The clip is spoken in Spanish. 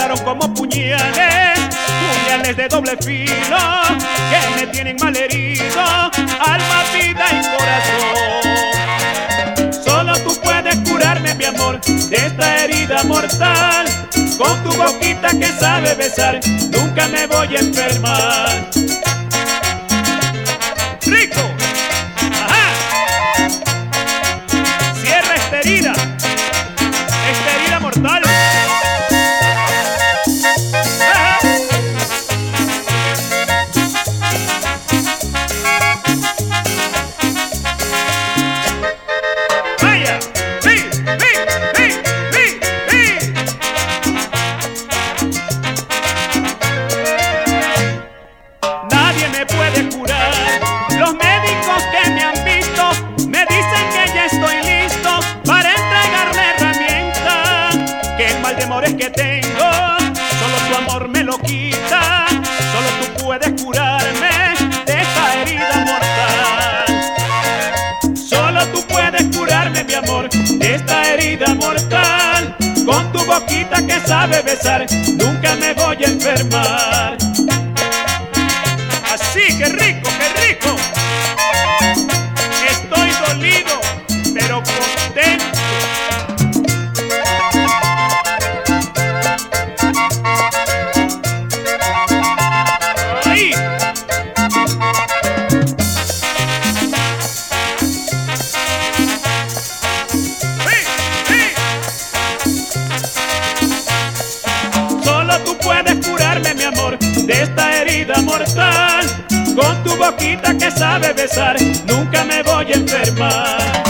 clavaron como puñales, puñales de doble filo que me tienen malherido, alma, vida y corazón. Solo tú puedes curarme, mi amor, de esta herida mortal. Con tu boquita que sabe besar, nunca me voy a enfermar. ¡Rico! ¡Ajá! Cierra esta herida mortal. ¡Ajá! ¡Vaya! ¡Sí! ¡Sí! ¡Sí! ¡Sí! ¡Sí! Nadie me puede curar. Los médicos que me han visto me dicen que ya estoy listo para entregar la herramienta. Que el mal de amores que tengo, solo tu amor me lo quita. Solo tú puedes curarme de esta herida mortal. Solo tú puedes curarme, mi amor, de esta herida mortal. Con tu boquita que sabe besar, nunca me voy a enfermar. Así, qué rico, qué rico. Estoy dolido, pero contento. ¡Ay! ¡Sí! ¡Sí! Solo tú puedes curarme, mi amor, de esta herida mortal. Con tu boquita que sabe besar, nunca me voy a enfermar.